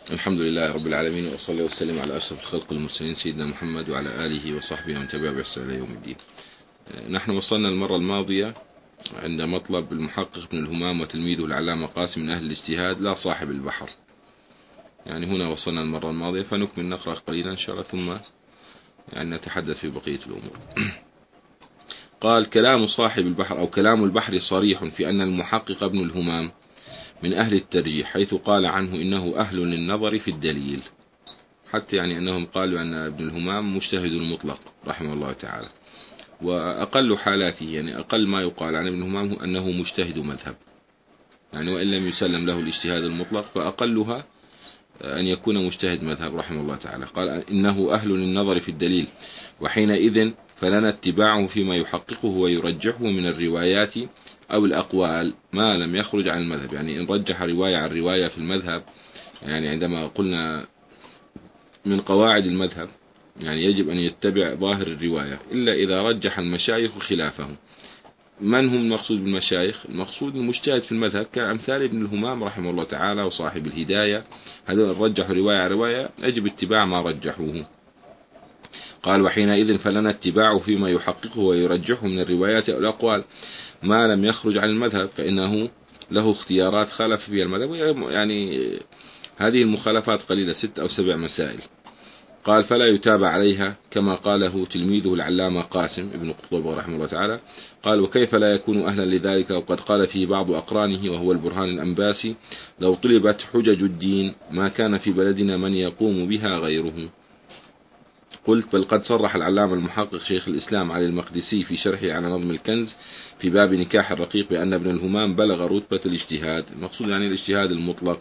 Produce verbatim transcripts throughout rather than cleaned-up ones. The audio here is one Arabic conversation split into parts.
الحمد لله رب العالمين، وصلى وسلم على أشرف الخلق المرسلين سيدنا محمد وعلى آله وصحبه ومن تبعه بإحسان إلى يوم الدين. نحن وصلنا المرة الماضية عند مطلب المحقق بن الهمام وتلميذه العلامة قاسم من أهل الاجتهاد لا صاحب البحر. يعني هنا وصلنا المرة الماضية، فنكمل نقرأ قليلا إن شاء الله ثم يعني نتحدث في بقية الأمور. قال: كلام صاحب البحر أو كلام البحر صريح في أن المحقق ابن الهمام من أهل الترجيح، حيث قال عنه إنه أهل للنظر في الدليل، حتى يعني أنهم قالوا أن ابن الهمام مجتهد مطلق رحمه الله تعالى. وأقل حالاته يعني أقل ما يقال عن ابن الهمام هو أنه مجتهد مذهب، يعني وإن لم يسلم له الاجتهاد المطلق فأقلها أن يكون مجتهد مذهب رحمه الله تعالى. قال إنه أهل للنظر في الدليل، وحينئذ فلنا اتباعه فيما يحققه ويرجحه من الروايات أو الأقوال ما لم يخرج عن المذهب. يعني إن رجح رواية عن رواية في المذهب، يعني عندما قلنا من قواعد المذهب يعني يجب أن يتبع ظاهر الرواية إلا إذا رجح المشايخ خلافه. من هم المقصود بالمشايخ؟ المقصود المجتهد في المذهب كأمثال ابن الهمام رحمه الله تعالى وصاحب الهداية، هذول رجحوا رواية عن رواية يجب اتباع ما رجحوه. قال: وحينئذ فلنا اتباعه فيما يحققه ويرجحه من الروايات أو الأقوال ما لم يخرج عن المذهب، فإنه له اختيارات خالف فيها المذهب، يعني هذه المخالفات قليلة، ست أو سبع مسائل. قال: فلا يتابع عليها كما قاله تلميذه العلامة قاسم ابن قطب رحمه الله تعالى. قال: وكيف لا يكون أهلا لذلك وقد قال فيه بعض أقرانه وهو البرهان الأنباسي: لو طلبت حجج الدين ما كان في بلدنا من يقوم بها غيره. قلت: بل قد صرح العلامة المحقق شيخ الإسلام علي المقدسي في شرحه على نظم الكنز في باب نكاح الرقيق بأن ابن الهمام بلغ رتبة الاجتهاد، المقصود يعني الاجتهاد المطلق.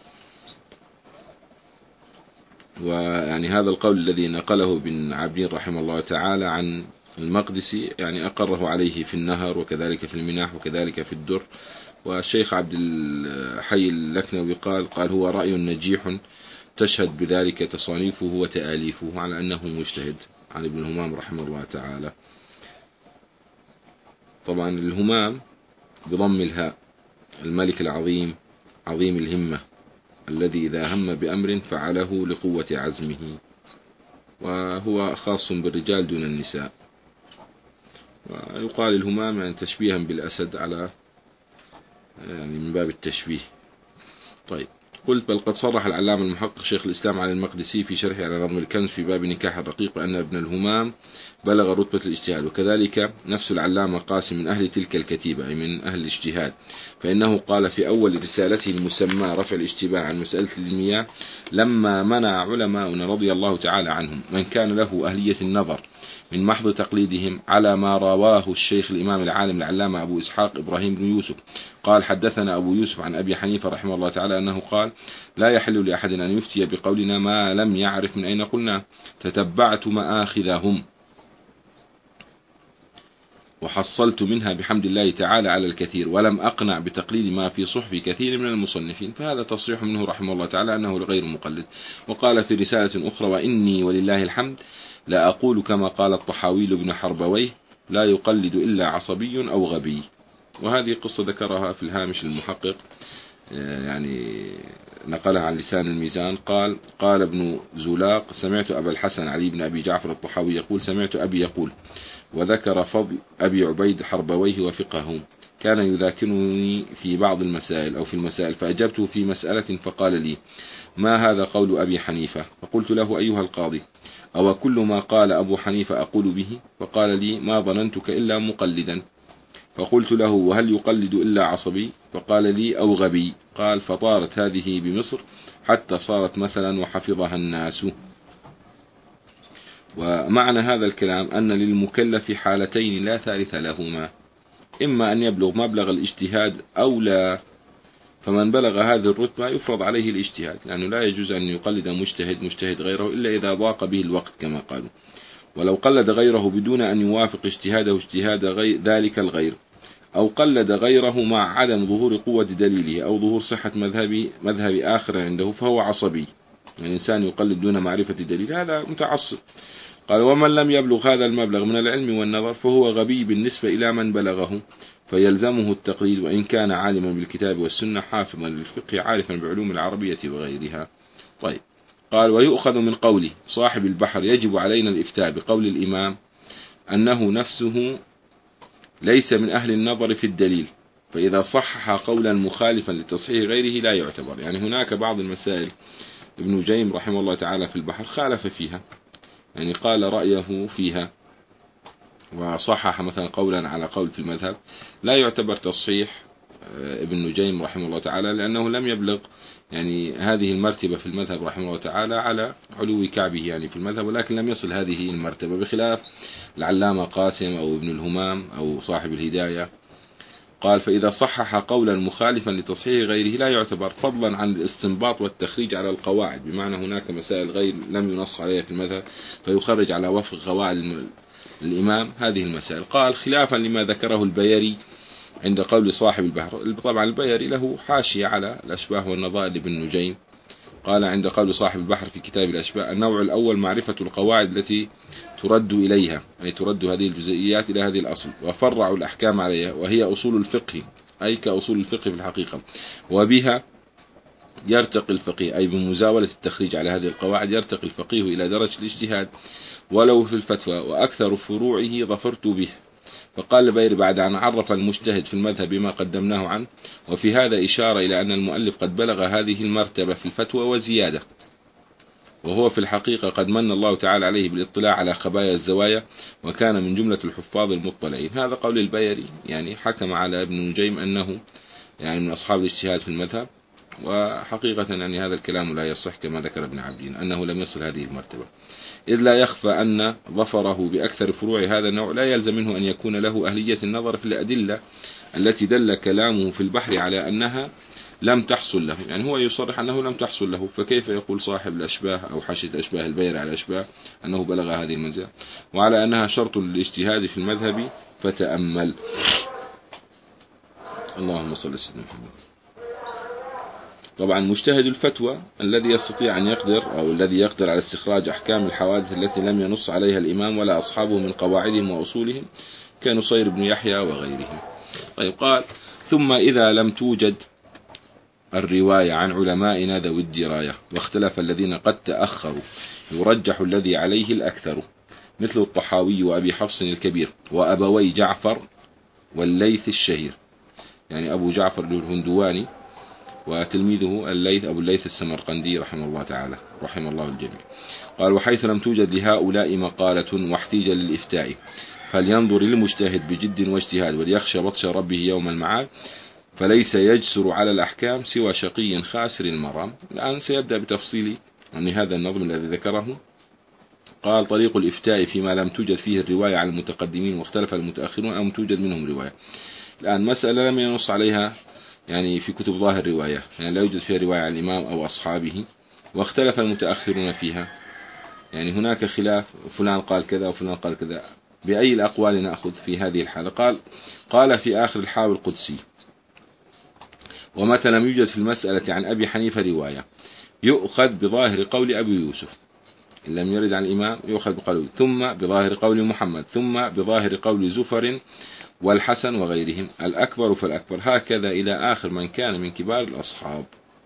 ويعني هذا القول الذي نقله بن عابدين رحمه الله تعالى عن المقدسي يعني أقره عليه في النهر وكذلك في المناح وكذلك في الدر. والشيخ عبد الحي اللكنوي قال قال هو رأي نجيح تشهد بذلك تصانيفه وتآليفه على أنه مجتهد عن ابن الهمام رحمه الله تعالى. طبعا الهمام بضم الهاء، الملك العظيم عظيم الهمة الذي إذا هم بأمر فعله لقوة عزمه، وهو خاص بالرجال دون النساء. ويقال الهمام يعني تشبيها بالأسد على يعني من باب التشبيه. طيب، قلت: بل قد صرح العلامة المحقق شيخ الإسلام علي المقدسي في شرحه على نظم الكنز في باب نكاح الرقيق بأن ابن الهمام بلغ رتبة الاجتهاد، وكذلك نفس العلامة قاسم من أهل تلك الكتيبة أي من أهل الاجتهاد، فإنه قال في أول رسالته المسمى رفع الاشتباه عن مسألة المياه: لما منع علماؤنا رضي الله تعالى عنهم من كان له أهلية النظر من محض تقليدهم على ما رواه الشيخ الإمام العالم العلامة أبو إسحاق إبراهيم بن يوسف. قال: حدثنا أبو يوسف عن أبي حنيفة رحمه الله تعالى أنه قال: لا يحل لأحد أن يفتي بقولنا ما لم يعرف من أين قلنا، تتبعت مآخذهم وحصلت منها بحمد الله تعالى على الكثير، ولم أقنع بتقليد ما في صحف كثير من المصنفين. فهذا تصريح منه رحمه الله تعالى أنه غير مقلد. وقال في رسالة أخرى: وإني ولله الحمد لا أقول كما قال الطحاويل بن حربويه: لا يقلد إلا عصبي أو غبي. وهذه قصة ذكرها في الهامش المحقق، يعني نقلها عن لسان الميزان. قال: قال ابن زولاق: سمعت أبا الحسن علي بن أبي جعفر الطحاوي يقول: سمعت أبي يقول. وذكر فضل أبي عبيد حربويه وفقه، كان يذاكرني في بعض المسائل أو في المسائل، فأجبته في مسألة فقال لي: ما هذا قول أبي حنيفة؟ فقلت له: أيها القاضي، أو كل ما قال أبو حنيفة أقول به؟ فقال لي: ما ظننتك إلا مقلدا. فقلت له: وهل يقلد إلا عصبي؟ فقال لي: أو غبي. قال: فطارت هذه بمصر حتى صارت مثلا وحفظها الناس. ومعنى هذا الكلام أن للمكلف حالتين لا ثالث لهما: إما أن يبلغ مبلغ الاجتهاد أو لا. فمن بلغ هذه الرتبة يفرض عليه الاجتهاد، لأنه لا يجوز أن يقلد مجتهد مجتهد غيره إلا إذا ضاق به الوقت كما قالوا. ولو قلد غيره بدون أن يوافق اجتهاده اجتهاد غير ذلك الغير، أو قلد غيره مع عدم ظهور قوة دليله أو ظهور صحة مذهب مذهب آخر عنده، فهو عصبي. يعني الإنسان يقلد دون معرفة دليل، هذا متعصب. قال: ومن لم يبلغ هذا المبلغ من العلم والنظر فهو غبي بالنسبة إلى من بلغه، فيلزمه التقليد وإن كان عالما بالكتاب والسنة حافظا للفقه عارفا بعلوم العربية وغيرها. طيب قال ويؤخذ من قوله صاحب البحر يجب علينا الإفتاء بقول الإمام أنه نفسه ليس من أهل النظر في الدليل، فإذا صحح قولا مخالفا لتصحيح غيره لا يعتبر. يعني هناك بعض المسائل ابن جيم رحمه الله تعالى في البحر خالف فيها، يعني قال رأيه فيها وصحح مثلا قولا على قول في المذهب، لا يعتبر تصحيح ابن نجيم رحمه الله تعالى، لأنه لم يبلغ يعني هذه المرتبة في المذهب رحمه الله تعالى على علو كعبه يعني في المذهب، ولكن لم يصل هذه المرتبة، بخلاف العلامة قاسم أو ابن الهمام أو صاحب الهداية. قال فإذا صحح قولا مخالفا لتصحيح غيره لا يعتبر، فضلا عن الاستنباط والتخريج على القواعد، بمعنى هناك مسائل غير لم ينص عليها في المذهب فيخرج على وفق قواعد الإمام هذه المسائل. قال خلافا لما ذكره البيري عند قول صاحب البحر. طبعا البيري له حاشية على الأشباه والنظائر لابن نجيم. قال عند قول صاحب البحر في كتاب الأشباه: النوع الأول معرفة القواعد التي ترد إليها، أي ترد هذه الجزئيات إلى هذه الأصل، وفرعوا الأحكام عليها، وهي أصول الفقه، أي كأصول الفقه في الحقيقة، وبها يرتقي الفقيه، أي بمزاولة التخريج على هذه القواعد يرتقي الفقيه إلى درجة الاجتهاد ولو في الفتوى، وأكثر فروعه ظفرت به. فقال البيري بعد أن عرف المجتهد في المذهب بما قدمناه عنه: وفي هذا إشارة إلى أن المؤلف قد بلغ هذه المرتبة في الفتوى وزيادة، وهو في الحقيقة قد من الله تعالى عليه بالاطلاع على خبايا الزوايا، وكان من جملة الحفاظ المطلعين. هذا قول البيري، يعني حكم على ابن نجيم أنه يعني من أصحاب الاجتهاد في المذهب، وحقيقة يعني هذا الكلام لا يصح كما ذكر ابن عبدين أنه لم يصل هذه المرتبة، إذ لا يخفى أن ظفره بأكثر فروع هذا النوع لا يلزم منه أن يكون له أهلية النظر في الأدلة التي دل كلامه في البحر على أنها لم تحصل له. يعني هو يصرح أنه لم تحصل له، فكيف يقول صاحب الأشباه أو حاشية الأشباه البيري على الأشباه أنه بلغ هذه المنزلة، وعلى أنها شرط للاجتهاد في المذهب فتأمل. اللهم صل على سيدنا محمد. طبعا مجتهد الفتوى الذي يستطيع أن يقدر أو الذي يقدر على استخراج أحكام الحوادث التي لم ينص عليها الإمام ولا أصحابه من قواعدهم وأصولهم كنصير بن يحيى وغيرهم. طيب قال: ثم إذا لم توجد الرواية عن علمائنا ذوي الدراية، واختلف الذين قد تأخروا، يرجح الذي عليه الأكثر، مثل الطحاوي وأبي حفص الكبير وأبوي جعفر والليث الشهير، يعني أبو جعفر الهندواني وتلميذه الليث أبو الليث السمرقندي رحمه الله تعالى، رحمه الله الجميع. قال: وحيث لم توجد لهؤلاء مقالة واحتيج للإفتاء، فلينظر المجتهد بجد واجتهاد وليخشى بطش ربه يوم المعاد، فليس يجسر على الأحكام سوى شقي خاسر المرام. الآن سيبدأ بتفصيل عن هذا النظم الذي ذكره. قال: طريق الإفتاء فيما لم توجد فيه الرواية عن المتقدمين واختلف المتأخرون أو توجد منهم رواية. الآن مسألة لم ينص عليها يعني في كتب ظاهر الرواية، يعني لا يوجد فيها رواية عن الإمام أو أصحابه، واختلف المتأخرون فيها، يعني هناك خلاف، فلان قال كذا وفلان قال كذا، بأي الأقوال نأخذ في هذه الحالة؟ قال قال في آخر الحاوي القدسي: ومتى لم يوجد في المسألة عن أبي حنيفة رواية يؤخذ بظاهر قول أبي يوسف، إن لم يرد عن الإمام يؤخذ بقوله، ثم بظاهر قول محمد، ثم بظاهر قول زفر والحسن وغيرهم، الأكبر فالأكبر، هكذا إلى آخر من كان من كبار الأصحاب.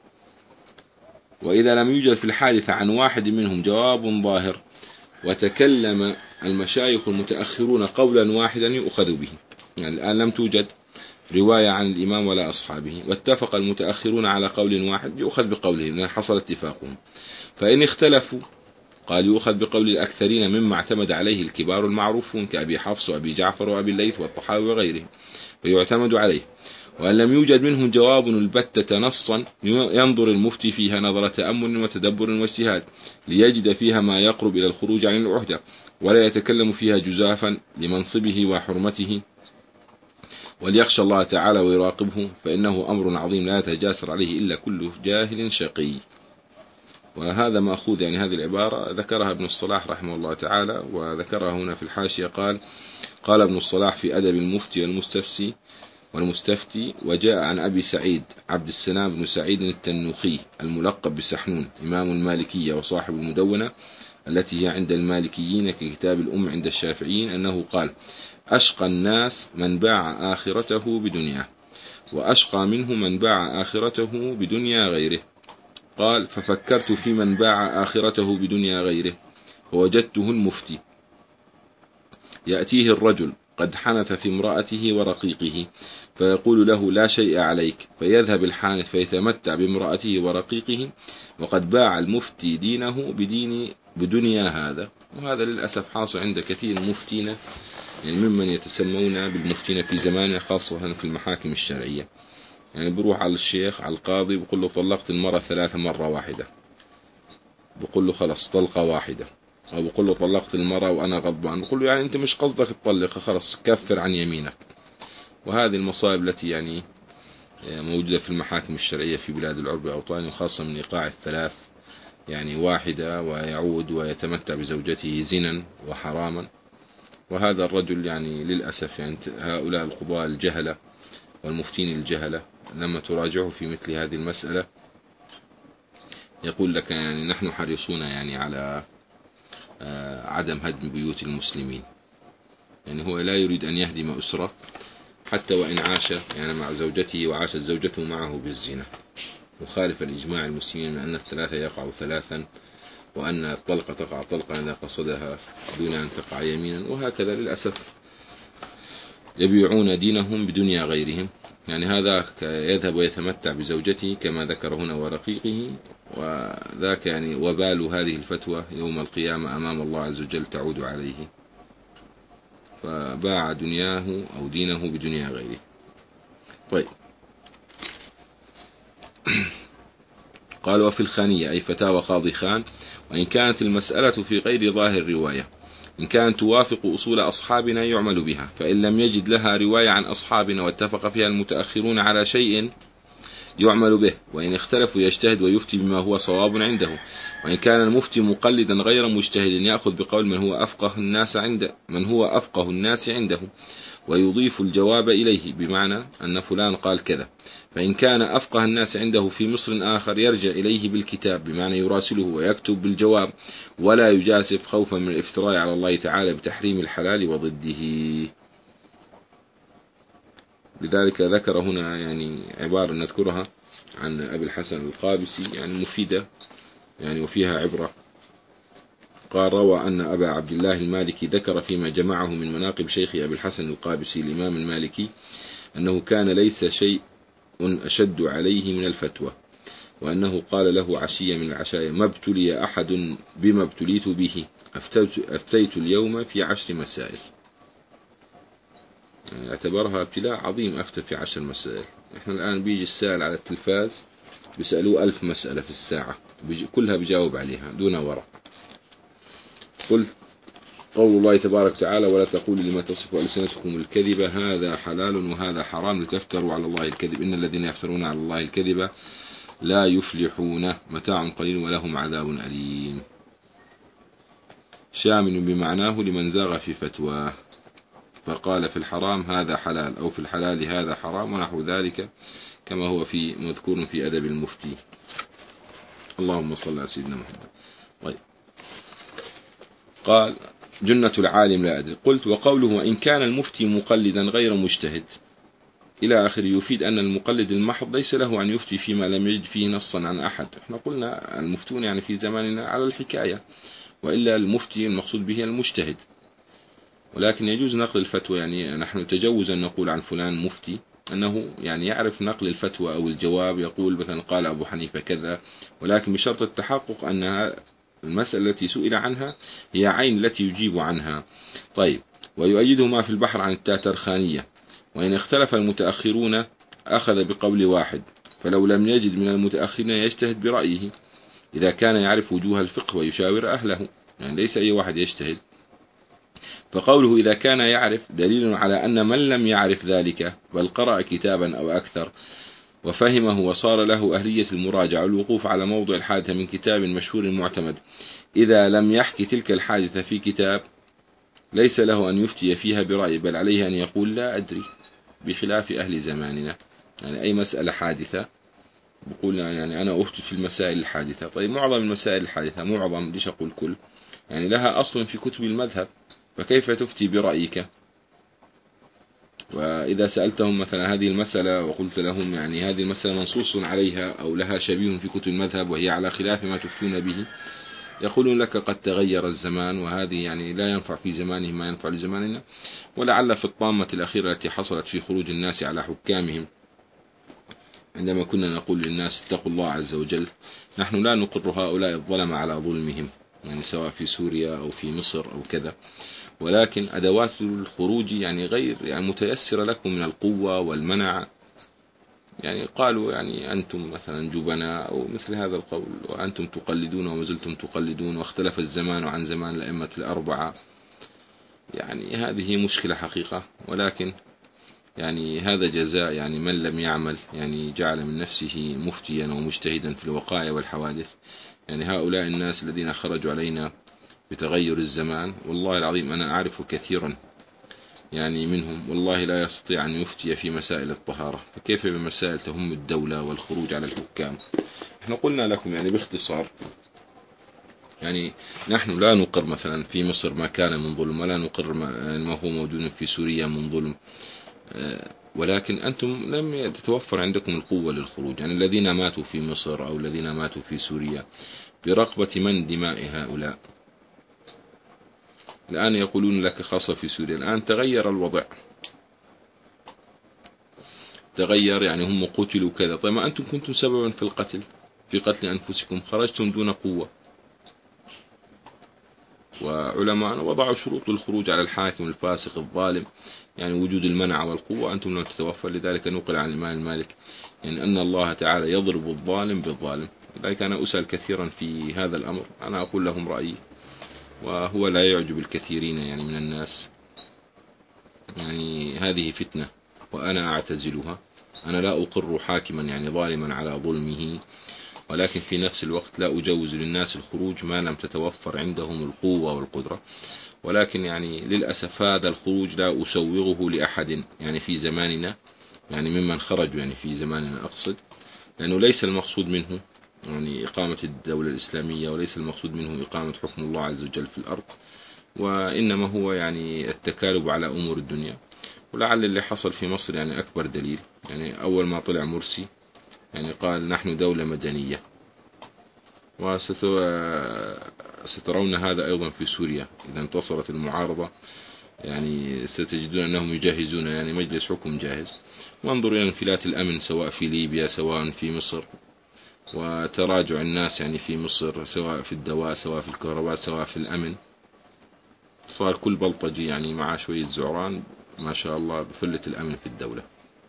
وإذا لم يوجد في الحادثة عن واحد منهم جواب ظاهر وتكلم المشايخ المتأخرون قولا واحدا يؤخذ به، يعني الآن لم توجد رواية عن الإمام ولا أصحابه، واتفق المتأخرون على قول واحد يؤخذ بقولهم لأن حصل اتفاقهم. فإن اختلفوا قال يؤخذ بقول الأكثرين مما اعتمد عليه الكبار المعروفون كأبي حفص وأبي جعفر وأبي الليث والطحاوي وغيرهم، فيعتمد عليه. وأن لم يوجد منهم جواب البتة نصا ينظر المفتي فيها نظر تأمل وتدبر واجتهاد ليجد فيها ما يقرب إلى الخروج عن العهدة، ولا يتكلم فيها جزافا لمنصبه وحرمته، وليخشى الله تعالى ويراقبه، فإنه أمر عظيم لا يتجاسر عليه إلا كل جاهل شقي. وهذا مأخوذ، يعني هذه العبارة ذكرها ابن الصلاح رحمه الله تعالى، وذكرها هنا في الحاشية. قال قال ابن الصلاح في أدب المفتي والمستفسي والمستفتي: وجاء عن أبي سعيد عبد السلام بن سعيد التنوخي الملقب بسحنون، إمام المالكية وصاحب المدونة التي هي عند المالكيين ككتاب الأم عند الشافعيين، أنه قال: أشقى الناس من باع آخرته بدنياه، وأشقى منه من باع آخرته بدنيا غيره. قال ففكرت في من باع آخرته بدنيا غيره فوجدته المفتي يأتيه الرجل قد حنث في امرأته ورقيقه فيقول له لا شيء عليك، فيذهب الحانث فيتمتع بامرأته ورقيقه وقد باع المفتي دينه بدين بدنيا هذا. وهذا للأسف حاصل عند كثير مفتين، يعني ممن يتسمون بالمفتين في زماننا خاصة في المحاكم الشرعية. يعني بروح على الشيخ على القاضي بقول له طلقت المرة ثلاثة مرة واحدة، بقول له خلص طلقة واحدة، أو بقول له طلقت المرة وأنا غضبان، بقول له يعني أنت مش قصدك تطلقها، خلص كفر عن يمينك. وهذه المصائب التي يعني موجودة في المحاكم الشرعية في بلاد العرب أوطان، وخاصة من إيقاع الثلاث يعني واحدة ويعود ويتمتع بزوجته زنا وحراما. وهذا الرجل يعني للأسف يعني هؤلاء القضاة الجهلة والمفتين الجهلة لما تراجعه في مثل هذه المسألة يقول لك يعني نحن حريصون يعني على عدم هدم بيوت المسلمين. يعني هو لا يريد أن يهدم أسرة حتى وإن عاش يعني مع زوجته وعاشت زوجته معه بالزنا، وخالف الإجماع المسلمين من أن الثلاثة يقع ثلاثا، وأن الطلقة تقع طلقة إذا قصدها دون أن تقع يمينا. وهكذا للأسف يبيعون دينهم بدنيا غيرهم. يعني هذا يذهب ويتمتع بزوجته كما ذكر هنا ورقيقه، وذاك يعني وبال هذه الفتوى يوم القيامة أمام الله عز وجل تعود عليه، فباع دنياه أو دينه بدنيا غيره. طيب قال وفي الخانية أي فتاوى قاضي خان، وإن كانت المسألة في غير ظاهر رواية إن كانت توافق أصول أصحابنا يعمل بها، فإن لم يجد لها رواية عن أصحابنا واتفق فيها المتأخرون على شيء يعمل به، وإن اختلفوا يجتهد ويفتي بما هو صواب عنده. وإن كان المفتي مقلدا غير مجتهد يأخذ بقول من هو أفقه الناس عنده من هو أفقه الناس عنده ويضيف الجواب إليه، بمعنى أن فلان قال كذا. فإن كان أفقه الناس عنده في مصر آخر يرجع إليه بالكتاب، بمعنى يراسله ويكتب بالجواب ولا يجاسف خوفا من الافتراء على الله تعالى بتحريم الحلال وضده. لذلك ذكر هنا يعني عبارة نذكرها عن أبي الحسن القابسي يعني مفيدة يعني وفيها عبرة. قال روى أن أبا عبد الله المالكي ذكر فيما جمعه من مناقب شيخ أبي الحسن القابسي الإمام المالكي أنه كان ليس شيء أشد عليه من الفتوى، وأنه قال له عشية من العشايا ما ابتلي أحد بما ابتليت به، أفتيت اليوم في عشر مسائل. يعني اعتبرها ابتلاء عظيم، أفتى في عشر مسائل. احنا الآن بيجي السائل على التلفاز بيسألوه ألف مسألة في الساعة كلها بيجاوب عليها دون ورق. قلت قول الله تبارك وتعالى ولا تقولوا لما تصف ألسنتكم الكذب هذا حلال وهذا حرام لتفتروا على الله الكذب إن الذين يفترون على الله الكذب لا يفلحون متاع قليل ولهم عذاب أليم. شامل بمعناه لمن زاغ في فتواه فقال في الحرام هذا حلال أو في الحلال هذا حرام ونحو ذلك، كما هو في مذكور في أدب المفتي. اللهم صل على سيدنا محمد. طيب قال جنة العالم لا أدري. قلت وقوله وإن كان المفتي مقلدا غير مجتهد إلى آخر يفيد أن المقلد المحض ليس له أن يفتي فيما لم يجد فيه نصا عن أحد. احنا قلنا المفتون يعني في زماننا على الحكاية، وإلا المفتي المقصود به المجتهد. ولكن يجوز نقل الفتوى، يعني نحن تجوز أن نقول عن فلان مفتي أنه يعني يعرف نقل الفتوى أو الجواب، يقول مثلا قال أبو حنيفة كذا، ولكن بشرط التحقق أن المسألة التي سئل عنها هي عين التي يجيب عنها. طيب ويؤيده ما في البحر عن التاترخانية وإن اختلف المتأخرون أخذ بقول واحد، فلو لم يجد من المتأخرين يجتهد برأيه إذا كان يعرف وجوه الفقه ويشاور أهله، يعني ليس أي واحد يجتهد. فقوله إذا كان يعرف دليل على أن من لم يعرف ذلك بل قرأ كتابا أو أكثر وفهمه وصار له أهلية المراجعة والوقوف على موضع الحادثة من كتاب مشهور معتمد، إذا لم يحكي تلك الحادثة في كتاب ليس له أن يفتي فيها برأي، بل عليه أن يقول لا أدري، بخلاف أهل زماننا. يعني أي مسألة حادثة بقول يعني أنا أفتي في المسائل الحادثة. طيب معظم المسائل الحادثة، معظم ليش أقول كل، يعني لها أصل في كتب المذهب، فكيف تفتي برأيك؟ وإذا سألتهم مثلا هذه المسألة وقلت لهم يعني هذه المسألة منصوص عليها أو لها شبيه في كتب المذهب وهي على خلاف ما تفتون به، يقولون لك قد تغير الزمان، وهذه يعني لا ينفع في زمانهم ما ينفع لزماننا. ولعل في الطامة الأخيرة التي حصلت في خروج الناس على حكامهم عندما كنا نقول للناس اتقوا الله عز وجل، نحن لا نقر هؤلاء الظلم على ظلمهم، يعني سواء في سوريا أو في مصر أو كذا، ولكن أدوات الخروج يعني غير يعني متيسرة لكم من القوة والمنع. يعني قالوا يعني أنتم مثلا جبناء أو مثل هذا القول، وأنتم تقلدون وما زلتم تقلدون، واختلف الزمان عن زمان الأئمة الأربعة. يعني هذه مشكلة حقيقة، ولكن يعني هذا جزاء يعني من لم يعمل، يعني جعل من نفسه مفتيا ومجتهدا في الوقائع والحوادث. يعني هؤلاء الناس الذين خرجوا علينا بتغير الزمان، والله العظيم أنا أعرف كثيرا يعني منهم والله لا يستطيع أن يفتي في مسائل الطهارة، فكيف بمسائل تهم الدولة والخروج على الحكام؟ احنا قلنا لكم يعني باختصار، يعني نحن لا نقر مثلا في مصر ما كان من ظلم، ولا نقر ما هو موجود في سوريا من ظلم، ولكن أنتم لم تتوفر عندكم القوة للخروج. يعني الذين ماتوا في مصر أو الذين ماتوا في سوريا برقبة من دماء هؤلاء؟ الآن يقولون لك خاصة في سوريا الآن تغير الوضع، تغير يعني هم قتلوا كذا. طيب ما أنتم كنتم سببا في القتل، في قتل أنفسكم، خرجتم دون قوة. وعلماء وضعوا شروط للخروج على الحاكم الفاسق الظالم، يعني وجود المنع والقوة، أنتم لم تتوفر. لذلك نقل عن الإمام المالك يعني أن الله تعالى يضرب الظالم بالظالم. لذلك أنا أسأل كثيرا في هذا الأمر، أنا أقول لهم رأيي وهو لا يعجب الكثيرين يعني من الناس. يعني هذه فتنة وأنا أعتزلها. أنا لا أقر حاكما يعني ظالما على ظلمه، ولكن في نفس الوقت لا أجوز للناس الخروج ما لم تتوفر عندهم القوة والقدرة. ولكن يعني للأسف هذا الخروج لا أسوغه لأحد يعني في زماننا، يعني ممن خرجوا يعني في زماننا أقصد، لأنه ليس المقصود منه يعني إقامة الدولة الإسلامية، وليس المقصود منه إقامة حكم الله عز وجل في الأرض، وإنما هو يعني التكالب على أمور الدنيا. ولعل اللي حصل في مصر يعني أكبر دليل. يعني أول ما طلع مرسي يعني قال نحن دولة مدنية، وسترون هذا أيضا في سوريا إذا انتصرت المعارضة، يعني ستجدون أنهم يجهزون يعني مجلس حكم جاهز. وانظروا إلى انفلات الأمن سواء في ليبيا سواء في مصر، وتراجع الناس يعني في مصر سواء في الدواء سواء في الكهرباء سواء في الأمن. صار كل بلطجي يعني مع شوية زعران ما شاء الله بفلة الأمن في الدولة.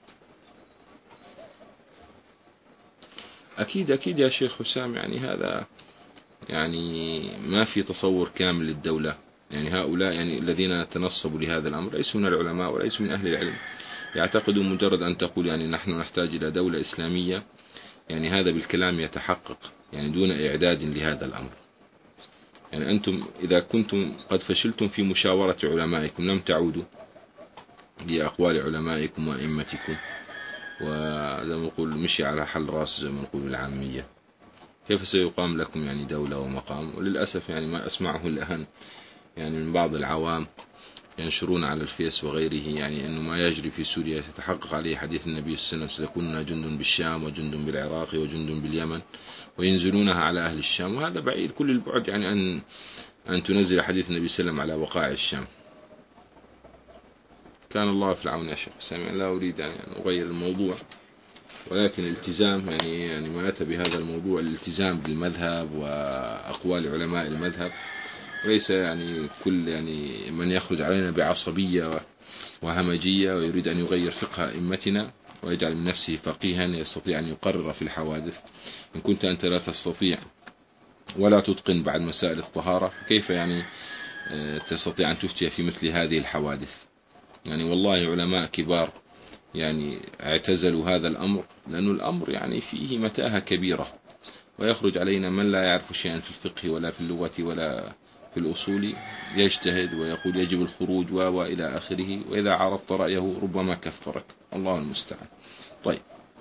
أكيد أكيد يا شيخ حسام، يعني هذا يعني ما في تصور كامل للدولة. يعني هؤلاء يعني الذين تنصبوا لهذا الأمر ليسوا من العلماء وليسوا من أهل العلم، يعتقدون مجرد أن تقول يعني نحن نحتاج إلى دولة إسلامية، يعني هذا بالكلام يتحقق يعني دون إعداد لهذا الأمر. يعني أنتم إذا كنتم قد فشلتم في مشاورة علمائكم لم تعودوا لأقوال علمائكم وأئمتكم، وزي ما نقول مشي على حل راس زي ما نقول العامية، كيف سيقام لكم يعني دولة ومقام؟ وللأسف يعني ما أسمعه الآن يعني من بعض العوام ينشرون على الفيس وغيره يعني أنه ما يجري في سوريا يتحقق عليه حديث النبي صلى الله عليه وسلم سيكون جند بالشام وجند بالعراق وجند باليمن، وينزلونها على أهل الشام. وهذا بعيد كل البعد يعني أن أن تنزل حديث النبي صلى الله عليه وسلم على وقائع الشام. كان الله في العون يا شيخ سامع. لا أريد أن يعني أغير الموضوع، ولكن الالتزام يعني يعني ما أتى بهذا الموضوع الالتزام بالمذهب وأقوال علماء المذهب، وليس يعني كل يعني من يخرج علينا بعصبية وهمجية ويريد أن يغير فقه أئمتنا ويجعل من نفسه فقيها يستطيع أن يقرر في الحوادث. إن كنت أنت لا تستطيع ولا تتقن بعد مسائل الطهارة، فكيف يعني تستطيع أن تفتي في مثل هذه الحوادث؟ يعني والله علماء كبار يعني اعتزلوا هذا الأمر، لأن الأمر يعني فيه متاهة كبيرة، ويخرج علينا من لا يعرف شيئا في الفقه ولا في اللغة ولا في الأصول يجتهد ويقول يجب الخروج وإلى آخره، وإذا عرضت رأيه ربما كفرك. الله المستعان. طيب،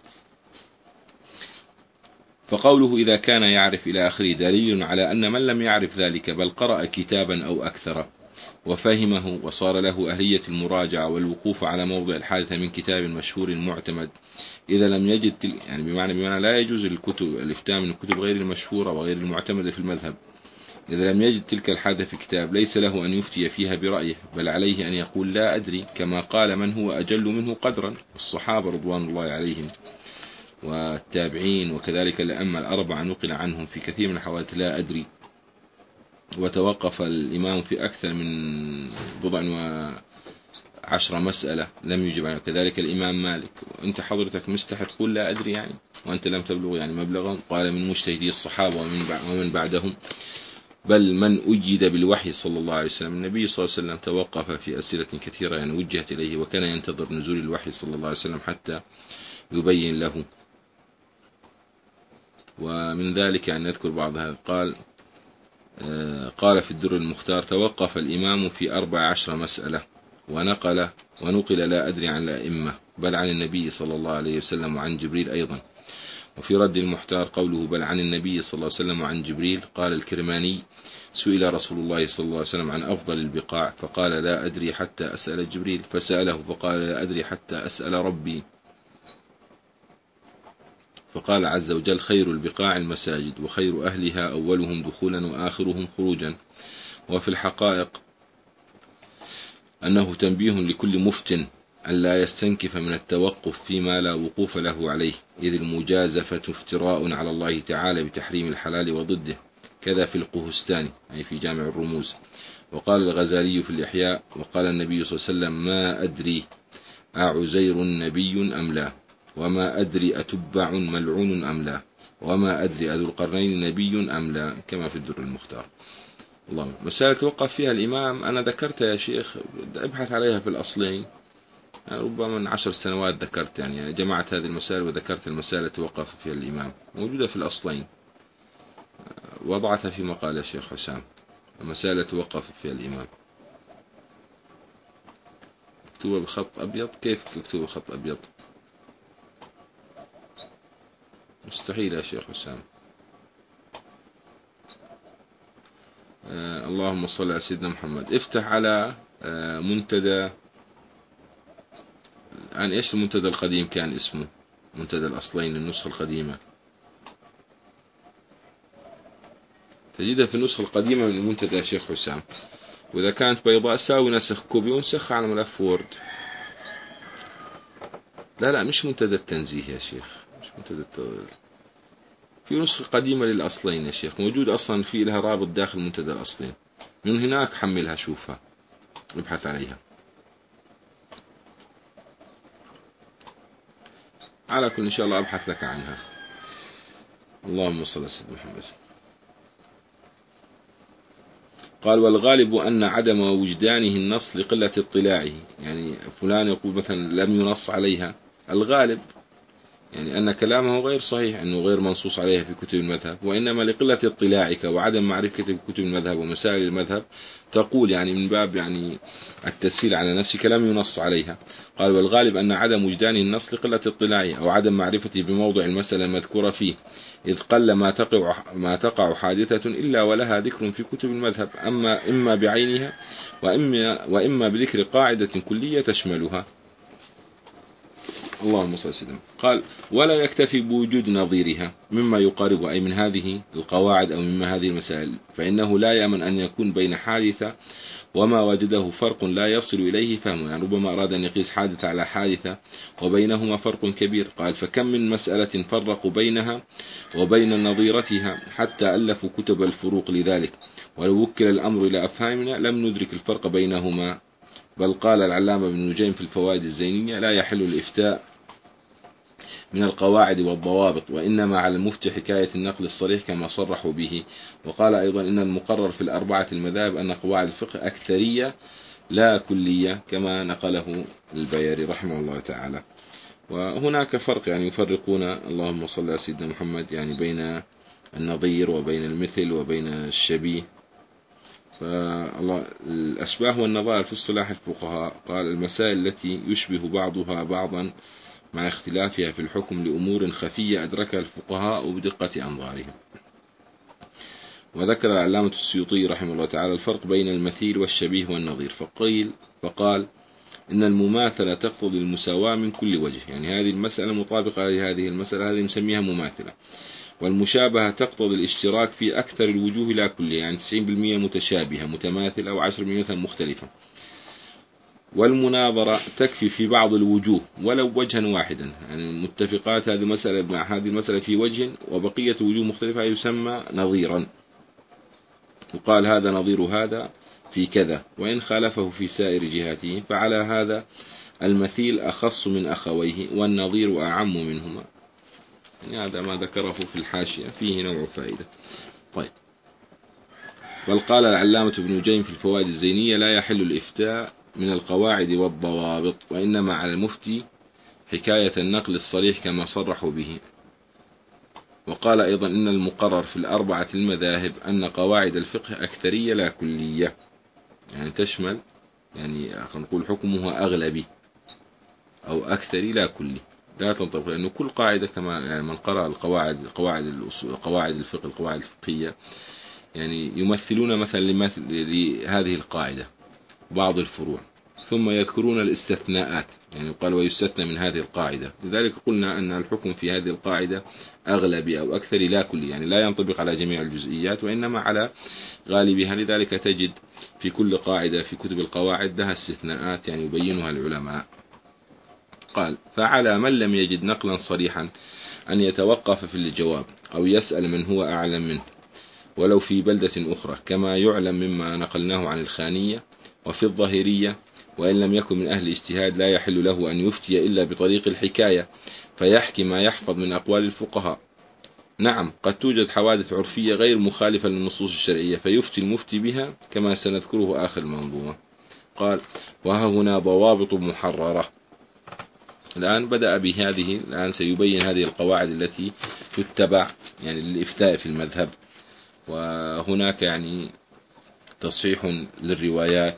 فقوله إذا كان يعرف إلى آخره دليل على أن من لم يعرف ذلك بل قرأ كتابا أو أكثر وفهمه وصار له أهلية المراجعة والوقوف على موضع الحادثة من كتاب مشهور معتمد، إذا لم يجد تل... يعني بمعنى بمعنى لا يجوز الكتب الإفتاء من الكتب غير المشهورة وغير المعتمدة في المذهب، إذا لم يجد تلك الحادثة في كتاب ليس له أن يفتي فيها برأيه، بل عليه أن يقول لا أدري، كما قال من هو أجل منه قدرا، الصحابة رضوان الله عليهم والتابعين، وكذلك الأئمة الأربعة نقل عنهم في كثير من الحوادث لا أدري. وتوقف الإمام في أكثر من بضع وعشر مسألة لم يجب عنه، كذلك الإمام مالك. وأنت حضرتك مستحي تقول لا أدري يعني وأنت لم تبلغ يعني مبلغا، قال من مجتهدي الصحابة ومن بعدهم، بل من أجد بالوحي صلى الله عليه وسلم. النبي صلى الله عليه وسلم توقف في أسئلة كثيرة يعني وجهت إليه، وكان ينتظر نزول الوحي صلى الله عليه وسلم حتى يبين له. ومن ذلك يعني نذكر بعضها، قال قال في الدر المختار توقف الإمام في أربع عشر مسألة، ونقل ونقل لا أدري عن الأئمة، بل عن النبي صلى الله عليه وسلم وعن جبريل أيضا. وفي رد المحتار قوله بل عن النبي صلى الله عليه وسلم وعن جبريل، قال الكرماني سئل رسول الله صلى الله عليه وسلم عن أفضل البقاع فقال لا أدري حتى أسأل جبريل، فسأله فقال لا أدري حتى أسأل ربي، فقال عز وجل خير البقاع المساجد، وخير أهلها أولهم دخولا وآخرهم خروجا. وفي الحقائق أنه تنبيه لكل مفتن أن لا يستنكف من التوقف فيما لا وقوف له عليه، إذ المجازفة افتراء على الله تعالى بتحريم الحلال وضده، كذا في القهستاني أي في جامع الرموز. وقال الغزالي في الإحياء وقال النبي صلى الله عليه وسلم ما أدري أعزير نبي أم لا، وما أدري أتبع ملعون أم لا، وما أدري أذو القرنين نبي أم لا، كما في الدر المختار. الله مسألة توقف فيها الإمام أنا ذكرتها يا شيخ، ابحث عليها في الأصلين، ربما من عشر سنوات ذكرت يعني جمعت هذه المسائل وذكرت المسائل توقف فيها الإمام، موجودة في الأصلين، وضعتها في مقال يا شيخ حسام، مسألة توقف فيها الإمام. اكتبها بخط أبيض، كيف اكتبها بخط أبيض؟ مستحيل يا شيخ حسام. آه اللهم صل على سيدنا محمد. افتح على آه منتدى، عن ايش المنتدى القديم كان اسمه؟ منتدى الأصلين النسخة القديمة، تجدها في النسخة القديمة من المنتدى يا شيخ حسام. وإذا كانت بيضاء ساوي نسخ كوبي ونسخها على ملف وورد. لا لا مش منتدى التنزيه يا شيخ، مش منتدى التنزيه. في نسخة قديمة للأصلين يا شيخ، موجود أصلا في لها رابط داخل منتدى الأصلين، من هناك حملها شوفها ابحث عليها. على كل إن شاء الله أبحث لك عنها. اللهم صل على سيدنا محمد. قال والغالب أن عدم وجدانه النص لقلة اطلاعه، يعني فلان يقول مثلا لم ينص عليها، الغالب يعني أن كلامه غير صحيح، أنه غير منصوص عليها في كتب المذهب، وإنما لقلة اطلاعك وعدم معرفتك بكتب المذهب ومسائل المذهب تقول يعني من باب يعني التسهيل على نفسك لم ينص عليها. قال والغالب أن عدم وجدان النص لقلة اطلاعه أو عدم معرفته بموضع المسألة المذكورة فيه، إذ قل ما تقع ما تقع حادثة إلا ولها ذكر في كتب المذهب، أما إما بعينها وإما وإما بذكر قاعدة كلية تشملها. اللهم صل وسلم. قال ولا يكتفي بوجود نظيرها مما يقارب أي من هذه القواعد أو مما هذه المسائل، فإنه لا يأمن أن يكون بين حادثة وما وجده فرق لا يصل إليه فهمه، يعني ربما أراد أن يقيس حادثة على حادثة وبينهما فرق كبير. قال فكم من مسألة فرقوا بينها وبين نظيرتها حتى ألفوا كتب الفروق لذلك، ولو وكل الأمر إلى أفهامنا لم ندرك الفرق بينهما. بل قال العلامة ابن نجيم في الفوائد الزينية لا يحل الإفتاء من القواعد والضوابط، وإنما على المفتي حكاية النقل الصريح كما صرحوا به. وقال أيضا إن المقرر في الأربعة المذاهب أن قواعد الفقه أكثرية لا كلية، كما نقله البياري رحمه الله تعالى. وهناك فرق يعني يفرقون اللهم صل على سيدنا محمد يعني بين النظير وبين المثل وبين الشبيه. فالله الأشباه والنظائر في اصطلاح الفقهاء قال المسائل التي يشبه بعضها بعضا مع اختلافها في الحكم لأمور خفية أدركها الفقهاء بدقة أنظارهم. وذكر العلامة السيوطي رحمه الله تعالى الفرق بين المثيل والشبيه والنظير، فقيل فقال إن المماثلة تقتضي المساواة من كل وجه، يعني هذه المسألة مطابقة لهذه المسألة، هذه نسميها مماثلة. والمشابهة تقتضي الاشتراك في أكثر الوجوه لا كلها، يعني تسعين بالمئة متشابهة متماثلة وعشرة بالمئة مثلا مختلفة. والمناظرة تكفي في بعض الوجوه ولو وجها واحدا، يعني متفقات هذه المسألة مع هذه المسألة في وجه وبقية الوجوه مختلفة يسمى نظيرا، يقال هذا نظير هذا في كذا وإن خالفه في سائر جهاته، فعلى هذا المثيل أخص من أخويه والنظير أعم منهما. يعني هذا ما ذكره في الحاشية فيه نوع فائدة. طيب، بل قال العلامة ابن جيم في الفوائد الزينية لا يحل الإفتاء من القواعد والضوابط، وإنما على المفتي حكاية النقل الصريح كما صرحوا به. وقال أيضا إن المقرر في الأربعة المذاهب أن قواعد الفقه أكثرية لا كلية، يعني تشمل، يعني نقول حكمها أغلبي أو أكثري لا كلي، لا تنطبق، لأنه كل قاعدة كما يعني من قرأ القواعد قواعد قواعد الفقه القواعد الفقهية يعني يمثلون مثلا لهذه القاعدة بعض الفروع، ثم يذكرون الاستثناءات، يعني يقال ويستثنى من هذه القاعدة. لذلك قلنا أن الحكم في هذه القاعدة أغلبي أو أكثر لا كلي، يعني لا ينطبق على جميع الجزئيات وإنما على غالبها. لذلك تجد في كل قاعدة في كتب القواعد لها استثناءات يعني يبينها العلماء. قال فعلى من لم يجد نقلا صريحا أن يتوقف في الجواب أو يسأل من هو أعلم منه ولو في بلدة أخرى، كما يعلم مما نقلناه عن الخانية وفي الظاهرية. وإن لم يكن من أهل الاجتهاد لا يحل له أن يفتي إلا بطريق الحكاية فيحكي ما يحفظ من أقوال الفقهاء. نعم، قد توجد حوادث عرفية غير مخالفة للنصوص الشرعية فيفتي المفتي بها كما سنذكره آخر المنظومة. قال وها هنا ضوابط محررة. الآن بدأ بهذه، الآن سيبين هذه القواعد التي تتبع يعني للإفتاء في المذهب. وهناك يعني تصحيح للروايات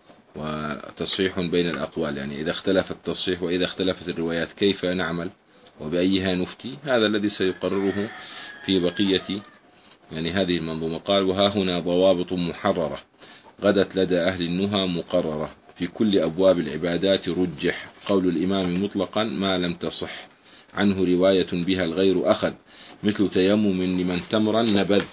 وتصحيح بين الأقوال، يعني إذا اختلف التصحيح وإذا اختلفت الروايات كيف نعمل وبأيها نفتي، هذا الذي سيقرره في بقية يعني هذه المنظومة. قال وها هنا ضوابط محررة غدت لدى أهل النهى مقررة، في كل أبواب العبادات رجح قول الإمام مطلقا ما لم تصح عنه رواية بها الغير أخذ، مثل تيمم لمن تمرا نبذ.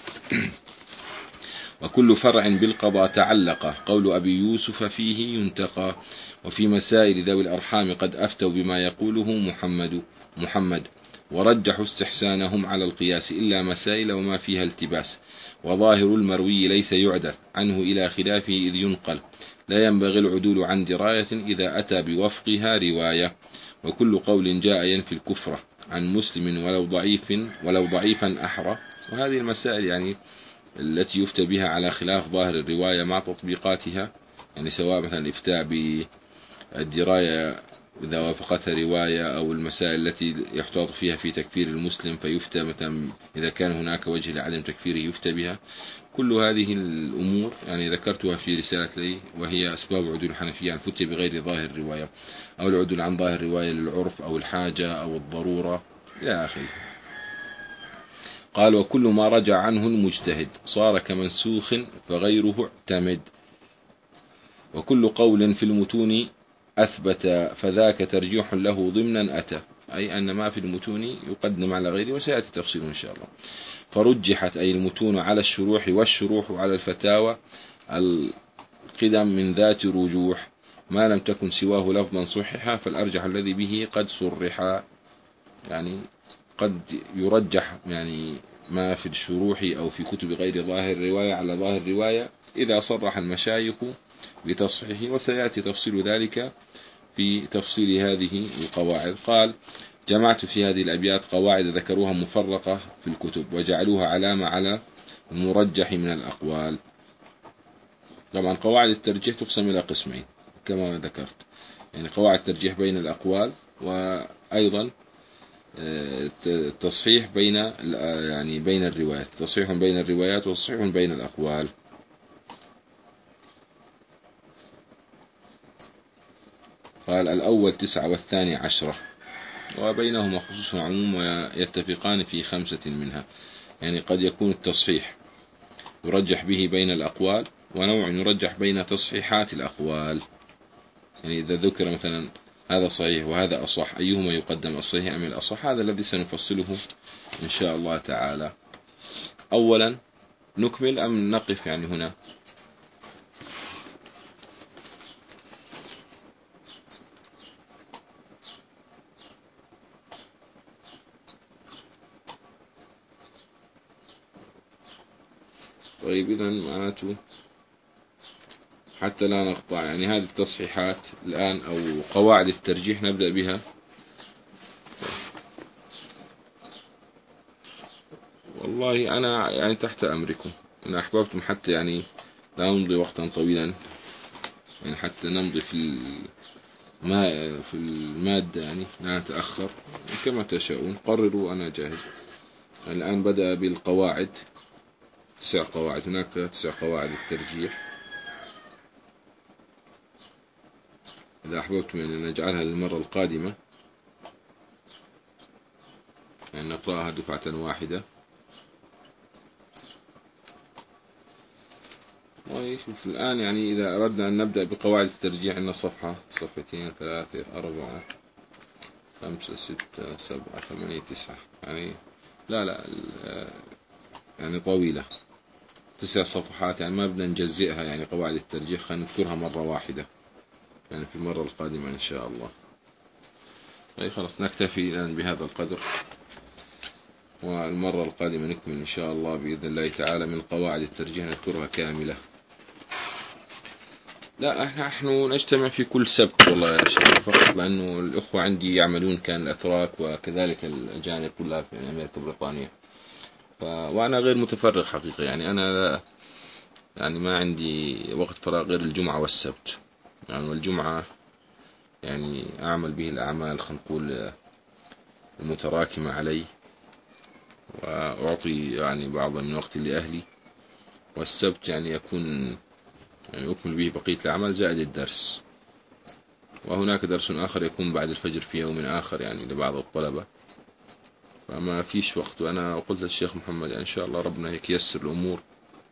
وكل فرع بالقضاء تعلق قول أبي يوسف فيه ينتقى، وفي مسائل ذوي الأرحام قد أفتوا بما يقوله محمد محمد ورجحوا استحسانهم على القياس إلا مسائل وما فيها التباس، وظاهر المروي ليس يعدل عنه إلى خلافه إذ ينقل، لا ينبغي العدول عن دراية إذا أتى بوفقها رواية، وكل قول جاء ينفي الكفر عن مسلم ولو ضعيف ولو ضعيفا أحرى. وهذه المسائل يعني التي يفتى بها على خلاف ظاهر الرواية مع تطبيقاتها، يعني سواء مثلا الإفتاء بالدراية إذا وافقتها رواية، أو المسائل التي يحتاط فيها في تكفير المسلم فيفتى مثلا إذا كان هناك وجه لعدم تكفيره يفتى بها. كل هذه الأمور يعني ذكرتها في رسالة لي، وهي أسباب عدول الحنفية عن فتي بغير ظاهر الرواية، أو العدول عن ظاهر الرواية للعرف أو الحاجة أو الضرورة إلى آخره. قال وكل ما رجع عنه المجتهد صار كمنسوخ فغيره اعتمد، وكل قول في المتون أثبت فذاك ترجيح له ضمنا أتى، أي أن ما في المتون يقدم على غيره، وسيأتي تفصيل إن شاء الله. فرجحت أي المتون على الشروح والشروح على الفتاوى القدم من ذات رجوح، ما لم تكن سواه لفظا صححا فالأرجح الذي به قد صرحا، يعني قد يرجح يعني ما في الشروح أو في كتب غير ظاهر الرواية على ظاهر الرواية إذا صرح المشايخ بتصحيحه، وسيأتي تفصيل ذلك في تفصيل هذه القواعد. قال جمعت في هذه الأبيات قواعد ذكروها مفرقة في الكتب وجعلوها علامة على المرجح من الأقوال. طبعا قواعد الترجيح تقسم إلى قسمين كما ذكرت، يعني قواعد الترجيح بين الأقوال، وأيضا تصحيح بين يعني بين الروايات، تصحيح بين الروايات وتصحيح بين الأقوال. قال الأول تسعة والثاني عشرة، وبينهما خصوص عموم ويتفقان في خمسة منها، يعني قد يكون التصحيح يرجح به بين الأقوال، ونوع يرجح بين تصحيحات الأقوال. يعني إذا ذكر مثلا هذا صحيح وهذا أصح، أيهما يقدم، الصحيح أم الأصح؟ هذا الذي سنفصله إن شاء الله تعالى. أولا نكمل أم نقف يعني هنا؟ طيب إذا معناته حتى لا نقطع، يعني هذه التصحيحات الآن أو قواعد الترجيح نبدأ بها. والله أنا يعني تحت أمركم، أنا أحببتم حتى يعني لا نمضي وقتا طويلا، يعني حتى نمضي في ما في المادة، يعني لا نتأخر، كما تشاءون قرروا، أنا جاهز. الآن بدأ بالقواعد، تسع قواعد، هناك تسع قواعد الترجيح. إذا أحببتم أن نجعلها للمرة القادمة يعني نقرأها دفعة واحدة. شوف الآن يعني إذا أردنا أن نبدأ بقواعد الترجيح عندنا صفحة، صفحتين، ثلاثة، أربعة، خمسة، ستة، سبعة، ثمانية، تسعة، يعني لا لا يعني طويلة، تسع صفحات، يعني ما بدنا نجزئها. يعني قواعد الترجيح خلينا نذكرها مرة واحدة يعني في المرة القادمة إن شاء الله. طيب خلاص نكتفي الآن بهذا القدر، والمرة القادمة نكمل إن شاء الله بإذن الله تعالى من قواعد الترجيح نذكرها كاملة. لا نحن نجتمع في كل سبت والله يا شيخ، فقط لأنه الأخوة عندي يعملون كان الأتراك وكذلك الأجانب كلها في أمريكا بريطانيا، ف... وأنا غير متفرغ حقيقة، يعني أنا يعني ما عندي وقت فراغ غير الجمعة والسبت، يعني والجمعة يعني أعمل به الأعمال خلينا نقول المتراكمة علي، وأعطي يعني بعضا من وقتي لأهلي، والسبت يعني يكون يعني أكمل به بقية الأعمال زائد الدرس. وهناك درس آخر يكون بعد الفجر في يوم آخر يعني لبعض الطلبة، فما فيش وقت. وأنا قلت للشيخ محمد يعني إن شاء الله ربنا هيك ييسر الأمور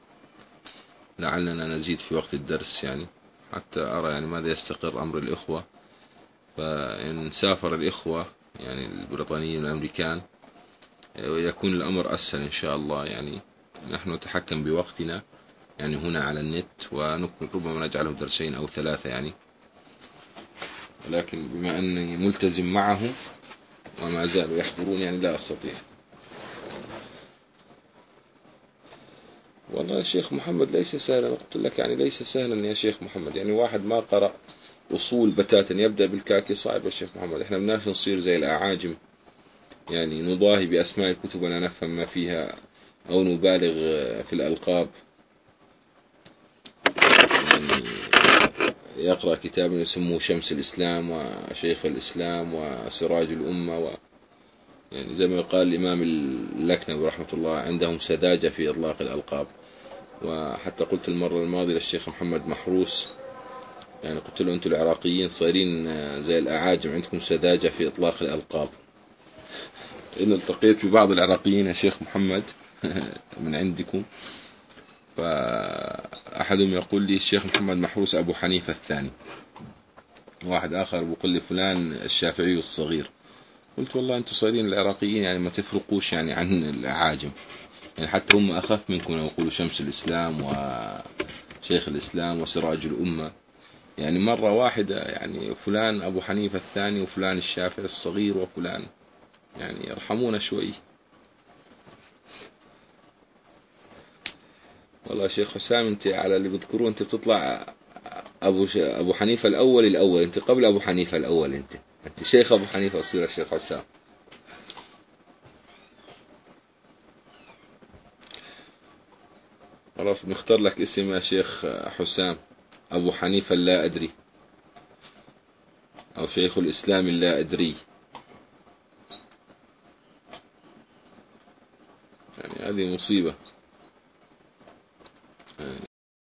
لعلنا نزيد في وقت الدرس، يعني حتى أرى يعني ماذا يستقر أمر الإخوة. فإن سافر الإخوة يعني البريطانيين والأمريكان يكون الأمر أسهل إن شاء الله، يعني نحن نتحكم بوقتنا يعني هنا على النت، ونكمل ربما نجعله درسين أو ثلاثة يعني، ولكن بما أني ملتزم معهم وما زالوا يحضرون يعني لا أستطيع. والله يا شيخ محمد ليس سهلا، قلت لك يعني ليس سهلا يا شيخ محمد، يعني واحد ما قرأ أصول بتاتا يبدأ بالكاكي صعب يا شيخ محمد. احنا بدناش نصير زي الأعاجم يعني نضاهي بأسماء الكتب ولا نفهم ما فيها أو نبالغ في الألقاب. يعني يقرأ كتاب يسموه شمس الإسلام وشيخ الإسلام وسراج الأمة و يعني زي ما يقال الإمام اللكنوي رحمة الله عندهم سذاجة في إطلاق الألقاب. وحتى قلت المرة الماضية للشيخ محمد محروس، يعني قلت له أنتم العراقيين صايرين زي الأعاجم عندكم سذاجة في إطلاق الألقاب. إن التقيت ببعض العراقيين يا شيخ محمد من عندكم، فأحدهم يقول لي الشيخ محمد محروس أبو حنيفة الثاني، واحد آخر بيقول لي فلان الشافعي الصغير. قلت والله أنتم صايرين العراقيين يعني ما تفرقوش يعني عن الأعاجم، يعني حتى هم أخف منكم يقولوا شمس الإسلام وشيخ الإسلام وسراج الأمة، يعني مرة واحدة يعني فلان أبو حنيفة الثاني وفلان الشافعي الصغير وفلان، يعني يرحمونا شوي. والله شيخ حسام انت على اللي بذكروه انت بتطلع ابو ش... ابو حنيفة الاول الاول، انت قبل ابو حنيفة الاول، انت انت شيخ ابو حنيفة اصير الشيخ حسام. خلاص نختار لك اسم يا شيخ حسام، ابو حنيفة لا ادري او شيخ الاسلام لا ادري، يعني هذه مصيبة. يعني